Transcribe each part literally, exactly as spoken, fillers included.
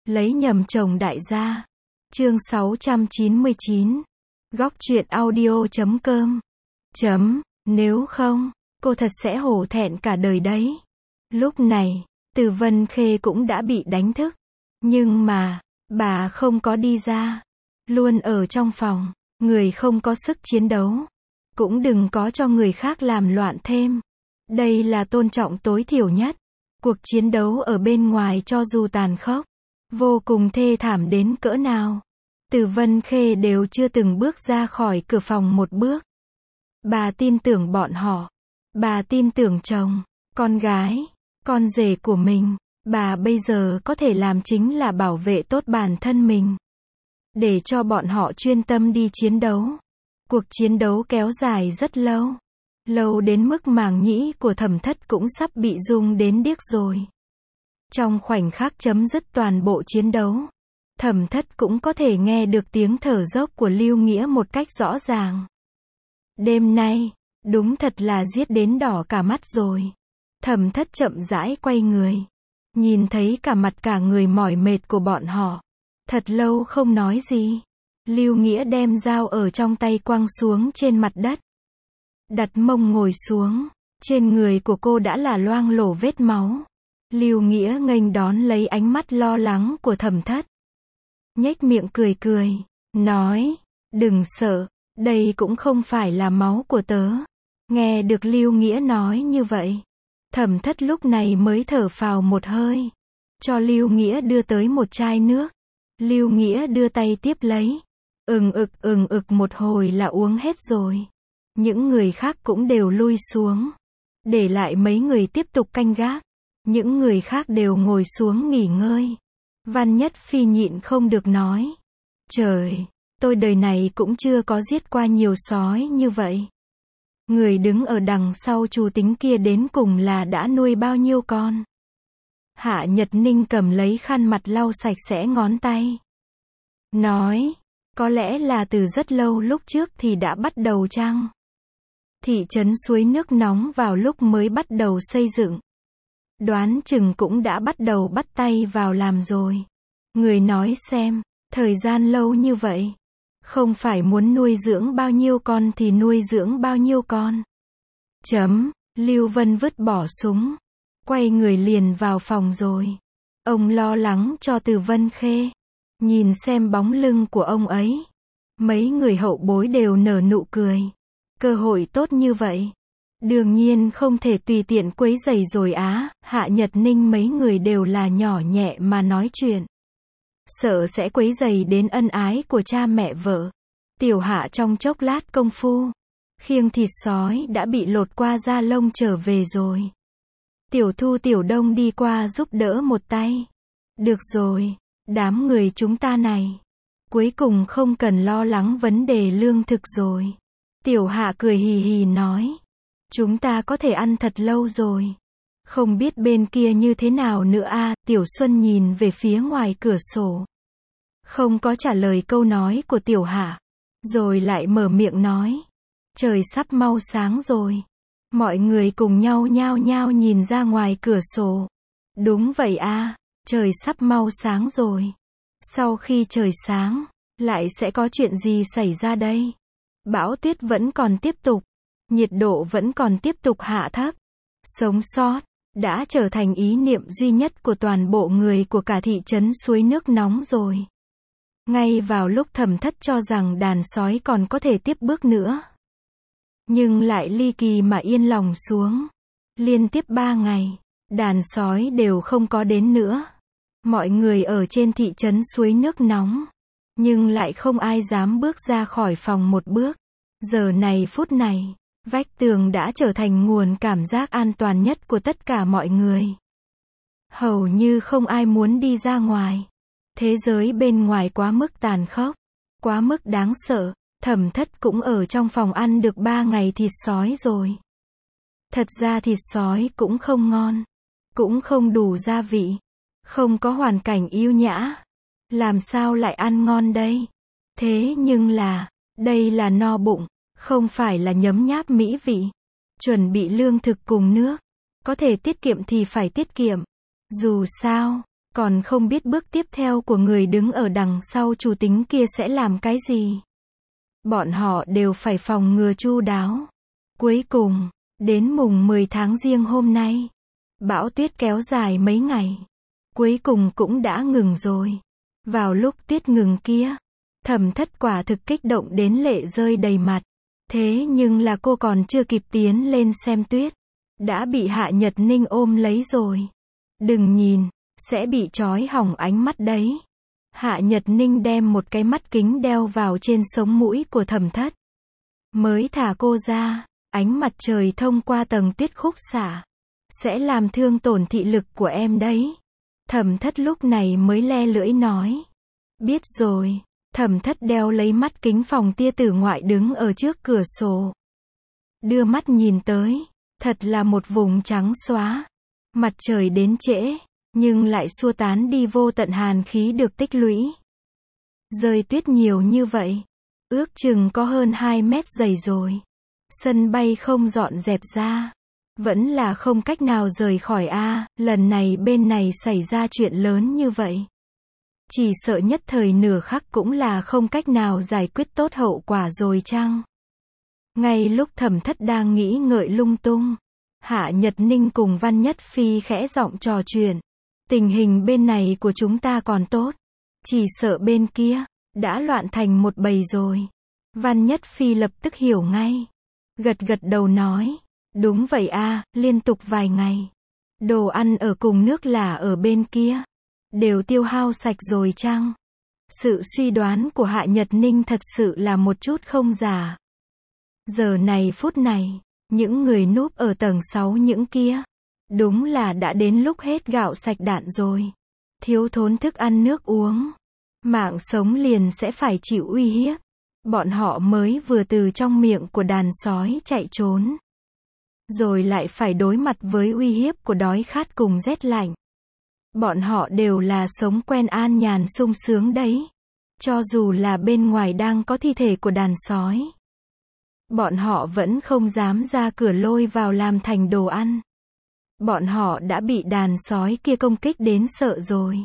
Lấy nhầm chồng đại gia. Chương sáu trăm chín mươi chín. Góc truyện audio chấm com. Chấm, nếu không, cô thật sẽ hổ thẹn cả đời đấy. Lúc này, Từ Vân Khê cũng đã bị đánh thức. Nhưng mà, bà không có đi ra. Luôn ở trong phòng, người không có sức chiến đấu. Cũng đừng có cho người khác làm loạn thêm. Đây là tôn trọng tối thiểu nhất. Cuộc chiến đấu ở bên ngoài cho dù tàn khốc, vô cùng thê thảm đến cỡ nào, Từ Vân Khê đều chưa từng bước ra khỏi cửa phòng một bước. Bà tin tưởng bọn họ. Bà tin tưởng chồng, con gái, con rể của mình. Bà bây giờ có thể làm chính là bảo vệ tốt bản thân mình. Để cho bọn họ chuyên tâm đi chiến đấu. Cuộc chiến đấu kéo dài rất lâu. Lâu đến mức màng nhĩ của Thẩm Thất cũng sắp bị rung đến điếc rồi. Trong khoảnh khắc chấm dứt toàn bộ chiến đấu, Thẩm Thất cũng có thể nghe được tiếng thở dốc của Lưu Nghĩa một cách rõ ràng. Đêm nay, đúng thật là giết đến đỏ cả mắt rồi. Thẩm Thất chậm rãi quay người. Nhìn thấy cả mặt cả người mỏi mệt của bọn họ. Thật lâu không nói gì. Lưu Nghĩa đem dao ở trong tay quăng xuống trên mặt đất. Đặt mông ngồi xuống. Trên người của cô đã là loang lổ vết máu. Lưu Nghĩa nghênh đón lấy ánh mắt lo lắng của Thẩm Thất. Nhếch miệng cười cười. Nói, đừng sợ, đây cũng không phải là máu của tớ. Nghe được Lưu Nghĩa nói như vậy, Thẩm Thất lúc này mới thở phào một hơi. Cho Lưu Nghĩa đưa tới một chai nước. Lưu Nghĩa đưa tay tiếp lấy. Ừng ực ừng ực một hồi là uống hết rồi. Những người khác cũng đều lui xuống. Để lại mấy người tiếp tục canh gác. Những người khác đều ngồi xuống nghỉ ngơi. Văn Nhất Phi nhịn không được nói. Trời, tôi đời này cũng chưa có giết qua nhiều sói như vậy. Người đứng ở đằng sau Chu Tính kia đến cùng là đã nuôi bao nhiêu con. Hạ Nhật Ninh cầm lấy khăn mặt lau sạch sẽ ngón tay. Nói, có lẽ là từ rất lâu lúc trước thì đã bắt đầu chăng? Thị trấn suối nước nóng vào lúc mới bắt đầu xây dựng. Đoán chừng cũng đã bắt đầu bắt tay vào làm rồi. Người nói xem, thời gian lâu như vậy, không phải muốn nuôi dưỡng bao nhiêu con thì nuôi dưỡng bao nhiêu con. Chấm, Lưu Vân vứt bỏ súng, quay người liền vào phòng rồi. Ông lo lắng cho Từ Vân Khê. Nhìn xem bóng lưng của ông ấy. Mấy người hậu bối đều nở nụ cười. Cơ hội tốt như vậy, đương nhiên không thể tùy tiện quấy rầy rồi á. Hạ Nhật Ninh mấy người đều là nhỏ nhẹ mà nói chuyện. Sợ sẽ quấy rầy đến ân ái của cha mẹ vợ. Tiểu Hạ trong chốc lát công phu, khiêng thịt sói đã bị lột qua da lông trở về rồi. Tiểu Thu Tiểu Đông đi qua giúp đỡ một tay. Được rồi, đám người chúng ta này, cuối cùng không cần lo lắng vấn đề lương thực rồi. Tiểu Hạ cười hì hì nói. Chúng ta có thể ăn thật lâu rồi. Không biết bên kia như thế nào nữa a. À, Tiểu Xuân nhìn về phía ngoài cửa sổ. Không có trả lời câu nói của Tiểu Hạ. Rồi lại mở miệng nói. Trời sắp mau sáng rồi. Mọi người cùng nhau nhao nhao nhìn ra ngoài cửa sổ. Đúng vậy a, à, trời sắp mau sáng rồi. Sau khi trời sáng, lại sẽ có chuyện gì xảy ra đây? Bão tuyết vẫn còn tiếp tục. Nhiệt độ vẫn còn tiếp tục hạ thấp. Sống sót đã trở thành ý niệm duy nhất của toàn bộ người của cả thị trấn suối nước nóng rồi. Ngay vào lúc Thẩm Thất cho rằng đàn sói còn có thể tiếp bước nữa, nhưng lại ly kỳ mà yên lòng xuống. Liên tiếp ba ngày, đàn sói đều không có đến nữa. Mọi người ở trên thị trấn suối nước nóng, nhưng lại không ai dám bước ra khỏi phòng một bước. Giờ này phút này, vách tường đã trở thành nguồn cảm giác an toàn nhất của tất cả mọi người. Hầu như không ai muốn đi ra ngoài. Thế giới bên ngoài quá mức tàn khốc, quá mức đáng sợ. Thẩm Thất cũng ở trong phòng ăn được ba ngày thịt sói rồi. Thật ra thịt sói cũng không ngon, cũng không đủ gia vị, không có hoàn cảnh yêu nhã. Làm sao lại ăn ngon đây? Thế nhưng là, đây là no bụng, không phải là nhấm nháp mỹ vị. Chuẩn bị lương thực cùng nước. Có thể tiết kiệm thì phải tiết kiệm. Dù sao, Còn không biết bước tiếp theo của người đứng ở đằng sau chủ tính kia sẽ làm cái gì. Bọn họ đều phải phòng ngừa chu đáo. Cuối cùng, đến mùng mười tháng Giêng hôm nay, bão tuyết kéo dài mấy ngày. Cuối cùng cũng đã ngừng rồi. Vào lúc tuyết ngừng kia, Thẩm Thất quả thực kích động đến lệ rơi đầy mặt. Thế nhưng là cô còn chưa kịp tiến lên xem tuyết, đã bị Hạ Nhật Ninh ôm lấy rồi. Đừng nhìn, sẽ bị trói hỏng ánh mắt đấy. Hạ Nhật Ninh đem một cái mắt kính đeo vào trên sống mũi của Thẩm Thất. Mới thả cô ra, ánh mặt trời thông qua tầng tuyết khúc xạ, sẽ làm thương tổn thị lực của em đấy. Thẩm Thất lúc này mới le lưỡi nói. Biết rồi. Thẩm Thất đeo lấy mắt kính phòng tia tử ngoại đứng ở trước cửa sổ. Đưa mắt nhìn tới, thật là một vùng trắng xóa. Mặt trời đến trễ, nhưng lại xua tán đi vô tận hàn khí được tích lũy. Rơi tuyết nhiều như vậy, ước chừng có hơn hai mét dày rồi. Sân bay không dọn dẹp ra, vẫn là không cách nào rời khỏi a, lần này bên này xảy ra chuyện lớn như vậy. Chỉ sợ nhất thời nửa khắc cũng là không cách nào giải quyết tốt hậu quả rồi chăng? Ngay lúc Thẩm Thất đang nghĩ ngợi lung tung, Hạ Nhật Ninh cùng Văn Nhất Phi khẽ giọng trò chuyện. Tình hình bên này của chúng ta còn tốt. Chỉ sợ bên kia, đã loạn thành một bầy rồi. Văn Nhất Phi lập tức hiểu ngay. Gật gật đầu nói. Đúng vậy a, liên tục vài ngày. Đồ ăn ở cùng nước là ở bên kia. Đều tiêu hao sạch rồi chăng? Sự suy đoán của Hạ Nhật Ninh thật sự là một chút không giả. Giờ này phút này, những người núp ở tầng sáu những kia, đúng là đã đến lúc hết gạo sạch đạn rồi. Thiếu thốn thức ăn nước uống, mạng sống liền sẽ phải chịu uy hiếp. Bọn họ mới vừa từ trong miệng của đàn sói chạy trốn, rồi lại phải đối mặt với uy hiếp của đói khát cùng rét lạnh. Bọn họ đều là sống quen an nhàn sung sướng đấy. Cho dù là bên ngoài đang có thi thể của đàn sói, bọn họ vẫn không dám ra cửa lôi vào làm thành đồ ăn. Bọn họ đã bị đàn sói kia công kích đến sợ rồi.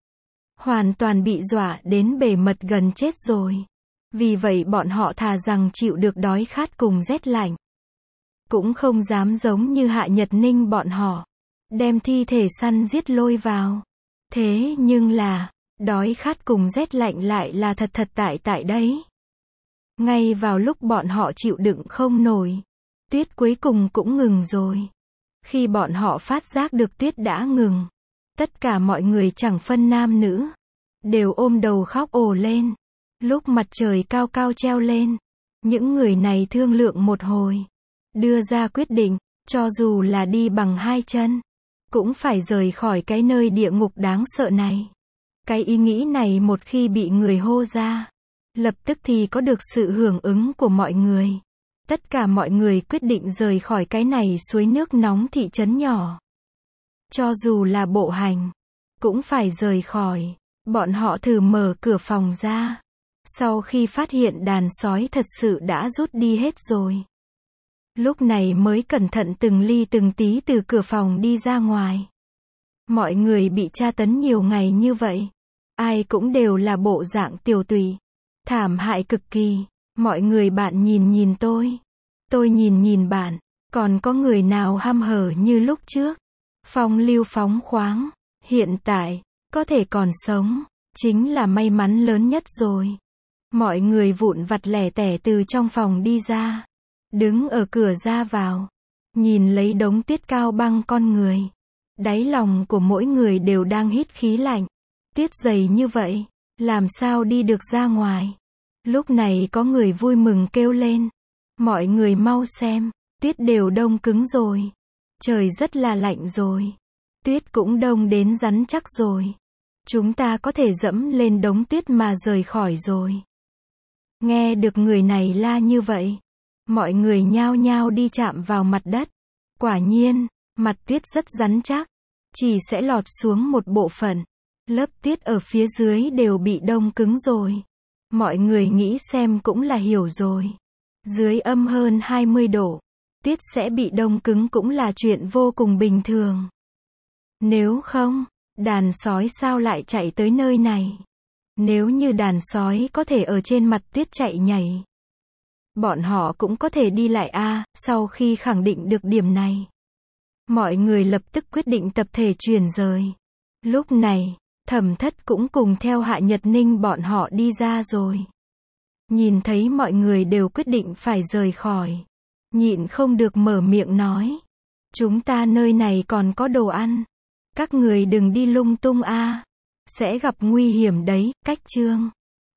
Hoàn toàn bị dọa đến bề mật gần chết rồi. Vì vậy bọn họ thà rằng chịu được đói khát cùng rét lạnh, cũng không dám giống như Hạ Nhật Ninh bọn họ, đem thi thể săn giết lôi vào. Thế nhưng là, đói khát cùng rét lạnh lại là thật thật tại tại đấy. Ngay vào lúc bọn họ chịu đựng không nổi, tuyết cuối cùng cũng ngừng rồi. Khi bọn họ phát giác được tuyết đã ngừng, tất cả mọi người chẳng phân nam nữ, đều ôm đầu khóc ồ lên. Lúc mặt trời cao cao treo lên, những người này thương lượng một hồi, đưa ra quyết định, cho dù là đi bằng hai chân, cũng phải rời khỏi cái nơi địa ngục đáng sợ này. Cái ý nghĩ này một khi bị người hô ra, lập tức thì có được sự hưởng ứng của mọi người. Tất cả mọi người quyết định rời khỏi cái này suối nước nóng thị trấn nhỏ. Cho dù là bộ hành, cũng phải rời khỏi. Bọn họ thử mở cửa phòng ra. Sau khi phát hiện đàn sói thật sự đã rút đi hết rồi, lúc này mới cẩn thận từng ly từng tí từ cửa phòng đi ra ngoài. Mọi người bị tra tấn nhiều ngày như vậy, ai cũng đều là bộ dạng tiều tụy, thảm hại cực kỳ. Mọi người bạn nhìn nhìn tôi, tôi nhìn nhìn bạn, còn có người nào ham hở như lúc trước, phong lưu phóng khoáng. Hiện tại, có thể còn sống, chính là may mắn lớn nhất rồi. Mọi người vụn vặt lẻ tẻ từ trong phòng đi ra, đứng ở cửa ra vào, nhìn lấy đống tuyết cao băng con người. Đáy lòng của mỗi người đều đang hít khí lạnh. Tuyết dày như vậy, làm sao đi được ra ngoài? Lúc này có người vui mừng kêu lên. Mọi người mau xem, tuyết đều đông cứng rồi. Trời rất là lạnh rồi. Tuyết cũng đông đến rắn chắc rồi. Chúng ta có thể dẫm lên đống tuyết mà rời khỏi rồi. Nghe được người này la như vậy, mọi người nhao nhao đi chạm vào mặt đất. Quả nhiên, mặt tuyết rất rắn chắc, chỉ sẽ lọt xuống một bộ phận. Lớp tuyết ở phía dưới đều bị đông cứng rồi. Mọi người nghĩ xem cũng là hiểu rồi. Dưới âm hơn hai mươi độ, tuyết sẽ bị đông cứng cũng là chuyện vô cùng bình thường. Nếu không, Đàn sói sao lại chạy tới nơi này? Nếu như đàn sói có thể ở trên mặt tuyết chạy nhảy, bọn họ cũng có thể đi lại a. Sau khi khẳng định được điểm này, mọi người lập tức quyết định tập thể chuyển rời. Lúc này, Thẩm Thất cũng cùng theo Hạ Nhật Ninh bọn họ đi ra rồi. Nhìn thấy mọi người đều quyết định phải rời khỏi, nhịn không được mở miệng nói. Chúng ta nơi này còn có đồ ăn. Các người đừng đi lung tung a, sẽ gặp nguy hiểm đấy. Cách chương